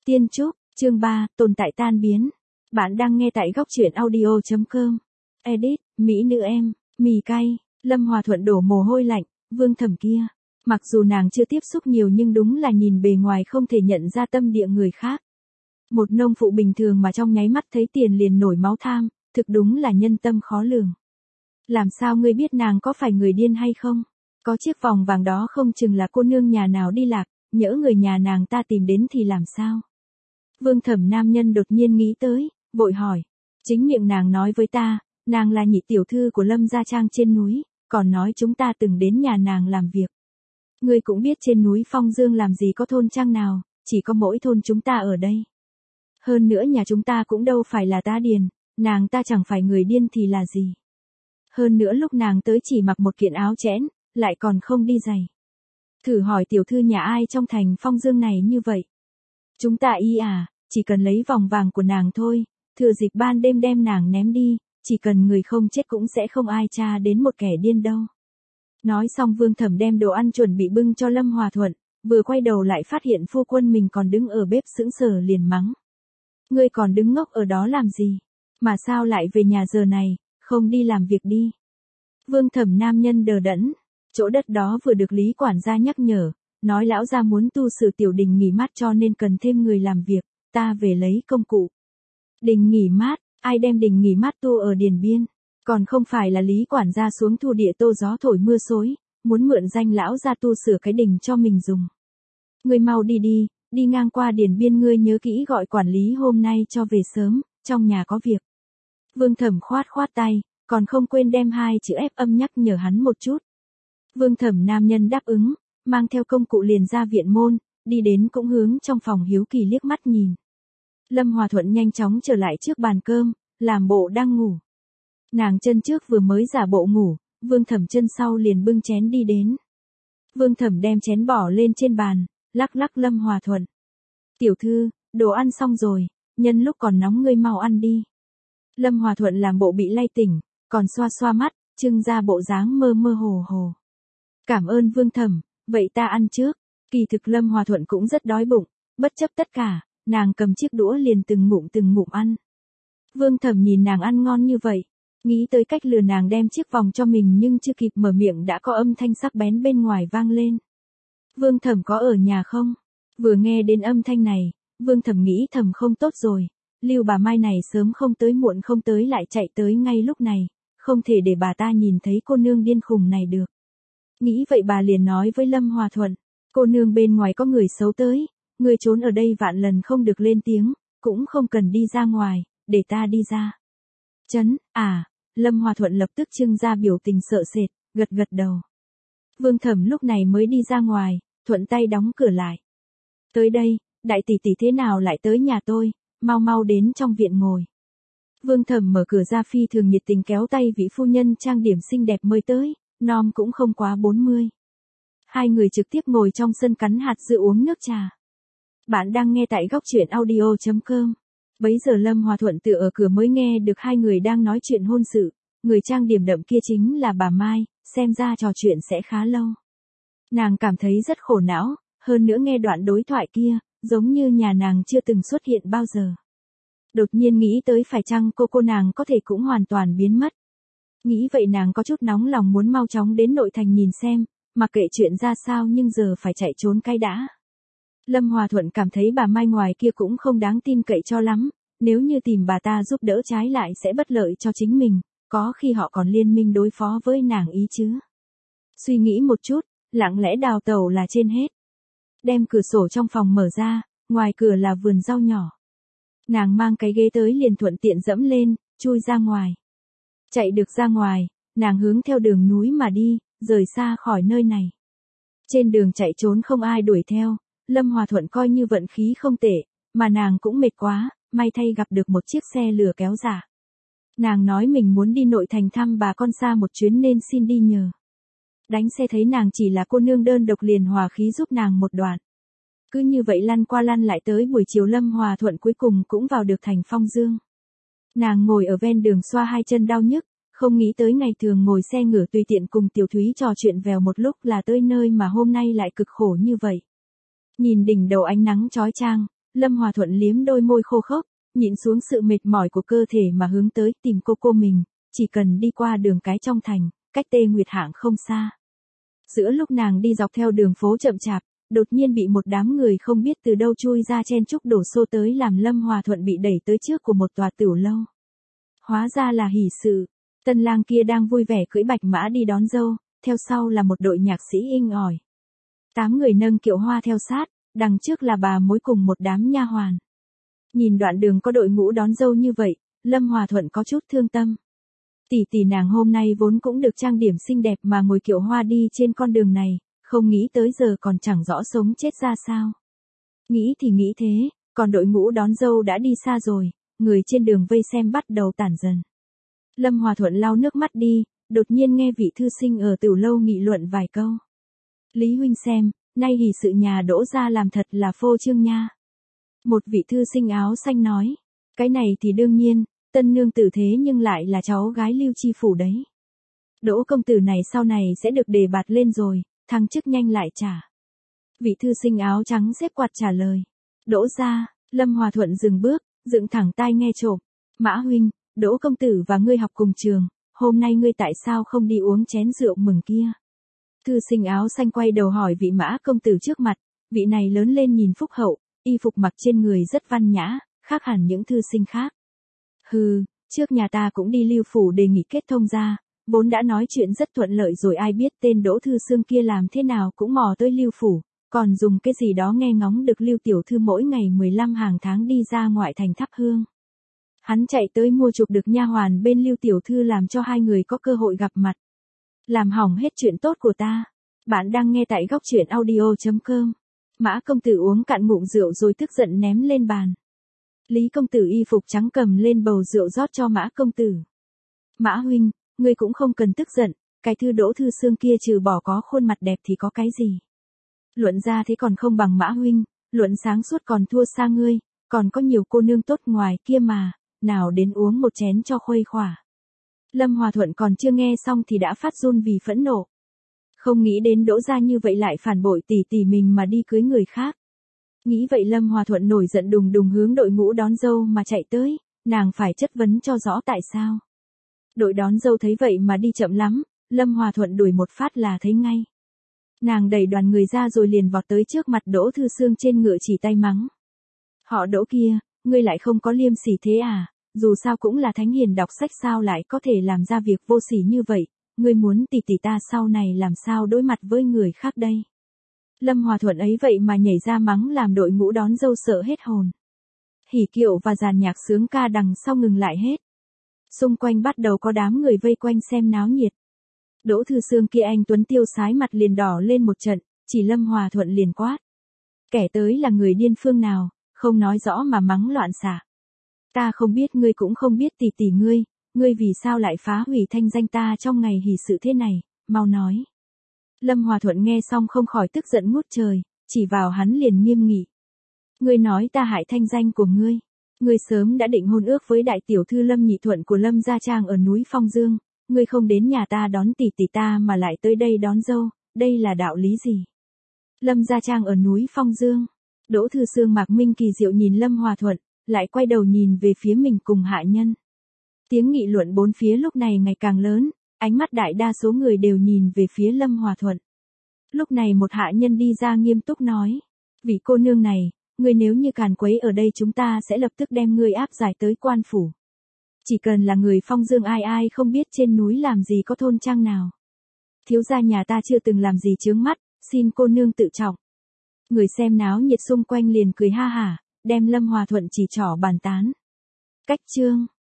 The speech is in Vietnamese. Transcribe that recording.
Tiên Trúc, chương 3, tồn tại tan biến. Bạn đang nghe tại góc truyện audio.com. Edit, Mỹ nữ em, mì cay, Lâm Hòa Thuận đổ mồ hôi lạnh, Vương Thẩm kia. Mặc dù nàng chưa tiếp xúc nhiều nhưng đúng là nhìn bề ngoài không thể nhận ra tâm địa người khác. Một nông phụ bình thường mà trong nháy mắt thấy tiền liền nổi máu tham, thực đúng là nhân tâm khó lường. Làm sao ngươi biết nàng có phải người điên hay không? Có chiếc vòng vàng đó không chừng là cô nương nhà nào đi lạc, nhỡ người nhà nàng ta tìm đến thì làm sao? Vương Thẩm nam nhân đột nhiên nghĩ tới, vội hỏi. Chính miệng nàng nói với ta, nàng là nhị tiểu thư của Lâm gia trang trên núi, còn nói chúng ta từng đến nhà nàng làm việc. Ngươi cũng biết trên núi Phong Dương làm gì có thôn trang nào, chỉ có mỗi thôn chúng ta ở đây. Hơn nữa nhà chúng ta cũng đâu phải là tá điền, nàng ta chẳng phải người điên thì là gì. Hơn nữa lúc nàng tới chỉ mặc một kiện áo chẽn, lại còn không đi giày. Thử hỏi tiểu thư nhà ai trong thành Phong Dương này như vậy. Chúng ta chỉ cần lấy vòng vàng của nàng thôi, thừa dịp ban đêm đem nàng ném đi, chỉ cần người không chết cũng sẽ không ai tra đến một kẻ điên đâu. Nói xong Vương Thẩm đem đồ ăn chuẩn bị bưng cho Lâm Hòa Thuận, vừa quay đầu lại phát hiện phu quân mình còn đứng ở bếp sững sờ liền mắng. Ngươi còn đứng ngốc ở đó làm gì? Mà sao lại về nhà giờ này, không đi làm việc đi? Vương Thẩm nam nhân đờ đẫn, chỗ đất đó vừa được Lý quản gia nhắc nhở, nói lão gia muốn tu sửa tiểu đình nghỉ mát cho nên cần thêm người làm việc, ta về lấy công cụ. Đình nghỉ mát, ai đem đình nghỉ mát tu ở Điền Biên, còn không phải là Lý quản gia xuống thu địa tô gió thổi mưa xối, muốn mượn danh lão gia tu sửa cái đình cho mình dùng. Ngươi mau đi đi, đi ngang qua Điền Biên ngươi nhớ kỹ gọi quản lý hôm nay cho về sớm, trong nhà có việc. Vương Thẩm khoát tay, còn không quên đem hai chữ ép âm nhắc nhở hắn một chút. Vương Thẩm nam nhân đáp ứng, mang theo công cụ liền ra viện môn, đi đến cũng hướng trong phòng hiếu kỳ liếc mắt nhìn. Lâm Hòa Thuận nhanh chóng trở lại trước bàn cơm, làm bộ đang ngủ. Nàng chân trước vừa mới giả bộ ngủ, Vương Thẩm chân sau liền bưng chén đi đến. Vương Thẩm đem chén bỏ lên trên bàn, lắc Lâm Hòa Thuận. Tiểu thư, đồ ăn xong rồi, nhân lúc còn nóng ngươi mau ăn đi. Lâm Hòa Thuận làm bộ bị lay tỉnh, còn xoa mắt, trưng ra bộ dáng mơ hồ. Cảm ơn Vương Thẩm, vậy ta ăn trước. Kỳ thực Lâm Hòa Thuận cũng rất đói bụng, bất chấp tất cả, nàng cầm chiếc đũa liền từng ngụm ăn. Vương Thẩm nhìn nàng ăn ngon như vậy, nghĩ tới cách lừa nàng đem chiếc vòng cho mình nhưng chưa kịp mở miệng đã có âm thanh sắc bén bên ngoài vang lên. Vương Thẩm có ở nhà không? Vừa nghe đến âm thanh này, Vương Thẩm nghĩ thầm không tốt rồi, Lưu bà Mai này sớm không tới muộn không tới lại chạy tới ngay lúc này, không thể để bà ta nhìn thấy cô nương điên khùng này được. Nghĩ vậy bà liền nói với Lâm Hòa Thuận, cô nương bên ngoài có người xấu tới, người trốn ở đây vạn lần không được lên tiếng, cũng không cần đi ra ngoài, để ta đi ra. Lâm Hòa Thuận lập tức trưng ra biểu tình sợ sệt, gật đầu. Vương Thẩm lúc này mới đi ra ngoài, thuận tay đóng cửa lại. Tới đây, đại tỷ tỷ thế nào lại tới nhà tôi, mau đến trong viện ngồi. Vương Thẩm mở cửa ra phi thường nhiệt tình kéo tay vị phu nhân trang điểm xinh đẹp mới tới, nom cũng không quá 40. Hai người trực tiếp ngồi trong sân cắn hạt dưa uống nước trà. Bạn đang nghe tại góc truyện audio.com. Bấy giờ Lâm Hòa Thuận tựa ở cửa mới nghe được hai người đang nói chuyện hôn sự, người trang điểm đậm kia chính là bà Mai, xem ra trò chuyện sẽ khá lâu. Nàng cảm thấy rất khổ não, hơn nữa nghe đoạn đối thoại kia, giống như nhà nàng chưa từng xuất hiện bao giờ. Đột nhiên nghĩ tới phải chăng cô nàng có thể cũng hoàn toàn biến mất. Nghĩ vậy nàng có chút nóng lòng muốn mau chóng đến nội thành nhìn xem, mặc kệ chuyện ra sao nhưng giờ phải chạy trốn cái đã. Lâm Hòa Thuận cảm thấy bà Mai ngoài kia cũng không đáng tin cậy cho lắm, nếu như tìm bà ta giúp đỡ trái lại sẽ bất lợi cho chính mình, có khi họ còn liên minh đối phó với nàng ý chứ. Suy nghĩ một chút, lặng lẽ đào tẩu là trên hết. Đem cửa sổ trong phòng mở ra, ngoài cửa là vườn rau nhỏ. Nàng mang cái ghế tới liền thuận tiện dẫm lên, chui ra ngoài. Chạy được ra ngoài, nàng hướng theo đường núi mà đi, rời xa khỏi nơi này. Trên đường chạy trốn không ai đuổi theo, Lâm Hòa Thuận coi như vận khí không tệ, mà nàng cũng mệt quá, may thay gặp được một chiếc xe lửa kéo giả. Nàng nói mình muốn đi nội thành thăm bà con xa một chuyến nên xin đi nhờ. Đánh xe thấy nàng chỉ là cô nương đơn độc liền hòa khí giúp nàng một đoạn. Cứ như vậy lăn qua lăn lại tới buổi chiều Lâm Hòa Thuận cuối cùng cũng vào được thành Phong Dương. Nàng ngồi ở ven đường xoa hai chân đau nhức, không nghĩ tới ngày thường ngồi xe ngựa tùy tiện cùng Tiểu Thúy trò chuyện vèo một lúc là tới nơi mà hôm nay lại cực khổ như vậy. Nhìn đỉnh đầu ánh nắng chói chang, Lâm Hòa Thuận liếm đôi môi khô khốc, nhịn xuống sự mệt mỏi của cơ thể mà hướng tới tìm cô mình, chỉ cần đi qua đường cái trong thành, cách Tê Nguyệt Hạng không xa. Giữa lúc nàng đi dọc theo đường phố chậm chạp, đột nhiên bị một đám người không biết từ đâu chui ra chen chúc đổ xô tới làm Lâm Hòa Thuận bị đẩy tới trước của một tòa tiểu lâu. Hóa ra là hỷ sự, tân lang kia đang vui vẻ cưỡi bạch mã đi đón dâu, theo sau là một đội nhạc sĩ inh ỏi. 8 người nâng kiệu hoa theo sát, đằng trước là bà mối cùng một đám nha hoàn. Nhìn đoạn đường có đội ngũ đón dâu như vậy, Lâm Hòa Thuận có chút thương tâm. Tỷ nàng hôm nay vốn cũng được trang điểm xinh đẹp mà ngồi kiệu hoa đi trên con đường này, không nghĩ tới giờ còn chẳng rõ sống chết ra sao. Nghĩ thì nghĩ thế, còn đội ngũ đón dâu đã đi xa rồi, người trên đường vây xem bắt đầu tản dần. Lâm Hòa Thuận lau nước mắt đi, đột nhiên nghe vị thư sinh ở tiểu lâu nghị luận vài câu. Lý huynh xem, nay hỷ sự nhà Đỗ gia làm thật là phô trương nha. Một vị thư sinh áo xanh nói, cái này thì đương nhiên, tân nương tử thế nhưng lại là cháu gái Lưu Chi phủ đấy. Đỗ công tử này sau này sẽ được đề bạt lên rồi, thăng chức nhanh lại trả. Vị thư sinh áo trắng xếp quạt trả lời. Đỗ gia. Lâm Hòa Thuận dừng bước, dựng thẳng tai nghe trộm. Mã huynh, Đỗ công tử và ngươi học cùng trường, hôm nay ngươi tại sao không đi uống chén rượu mừng kia? Thư sinh áo xanh quay đầu hỏi vị Mã công tử trước mặt, vị này lớn lên nhìn phúc hậu, y phục mặc trên người rất văn nhã, khác hẳn những thư sinh khác. Hừ, trước nhà ta cũng đi Lưu phủ đề nghị kết thông gia, vốn đã nói chuyện rất thuận lợi rồi, ai biết tên Đỗ thư xương kia làm thế nào cũng mò tới Lưu phủ, còn dùng cái gì đó nghe ngóng được Lưu tiểu thư mỗi ngày 15 hàng tháng đi ra ngoại thành thắp hương. Hắn chạy tới mua chuộc được nha hoàn bên Lưu tiểu thư làm cho hai người có cơ hội gặp mặt. Làm hỏng hết chuyện tốt của ta. Bạn đang nghe tại góc truyện audio.com. Mã công tử uống cạn ngụm rượu rồi tức giận ném lên bàn. Lý công tử y phục trắng cầm lên bầu rượu rót cho Mã công tử. Mã huynh, ngươi cũng không cần tức giận, cái thư Đỗ thư xương kia trừ bỏ có khuôn mặt đẹp thì có cái gì. Luận ra thế còn không bằng Mã huynh, luận sáng suốt còn thua xa ngươi, còn có nhiều cô nương tốt ngoài kia mà, nào đến uống một chén cho khuây khỏa. Lâm Hòa Thuận còn chưa nghe xong thì đã phát run vì phẫn nộ. Không nghĩ đến Đỗ gia như vậy lại phản bội tỷ mình mà đi cưới người khác. Nghĩ vậy Lâm Hòa Thuận nổi giận đùng đùng hướng đội ngũ đón dâu mà chạy tới, nàng phải chất vấn cho rõ tại sao. Đội đón dâu thấy vậy mà đi chậm lắm, Lâm Hòa Thuận đuổi một phát là thấy ngay. Nàng đẩy đoàn người ra rồi liền vọt tới trước mặt Đỗ thư xương trên ngựa chỉ tay mắng. Họ Đỗ kia, ngươi lại không có liêm sỉ thế à, dù sao cũng là thánh hiền đọc sách sao lại có thể làm ra việc vô sỉ như vậy, ngươi muốn tỷ ta sau này làm sao đối mặt với người khác đây. Lâm Hòa Thuận ấy vậy mà nhảy ra mắng làm đội ngũ đón dâu sợ hết hồn. Hỉ kiệu và dàn nhạc sướng ca đằng sau ngừng lại hết. Xung quanh bắt đầu có đám người vây quanh xem náo nhiệt. Đỗ thư xương kia anh tuấn tiêu sái mặt liền đỏ lên một trận, chỉ Lâm Hòa Thuận liền quát. Kẻ tới là người điên phương nào, không nói rõ mà mắng loạn xạ. Ta không biết, ngươi cũng không biết tỷ ngươi vì sao lại phá hủy thanh danh ta trong ngày hỷ sự thế này, mau nói. Lâm Hòa Thuận nghe xong không khỏi tức giận ngút trời, chỉ vào hắn liền nghiêm nghị. Ngươi nói ta hại thanh danh của ngươi. Ngươi sớm đã định hôn ước với đại tiểu thư Lâm Nhị Thuận của Lâm Gia Trang ở núi Phong Dương, ngươi không đến nhà ta đón tỷ ta mà lại tới đây đón dâu, đây là đạo lý gì? Lâm Gia Trang ở núi Phong Dương. Đỗ thư xương Mạc Minh kỳ diệu nhìn Lâm Hòa Thuận, lại quay đầu nhìn về phía mình cùng hạ nhân. Tiếng nghị luận bốn phía lúc này ngày càng lớn, ánh mắt đại đa số người đều nhìn về phía Lâm Hòa Thuận. Lúc này một hạ nhân đi ra nghiêm túc nói, vị cô nương này, ngươi nếu như càn quấy ở đây chúng ta sẽ lập tức đem ngươi áp giải tới quan phủ. Chỉ cần là người Phong Dương ai không biết trên núi làm gì có thôn trang nào. Thiếu gia nhà ta chưa từng làm gì chướng mắt, xin cô nương tự trọng. Người xem náo nhiệt xung quanh liền cười ha hả, đem Lâm Hòa Thuận chỉ trỏ bàn tán. Cách chương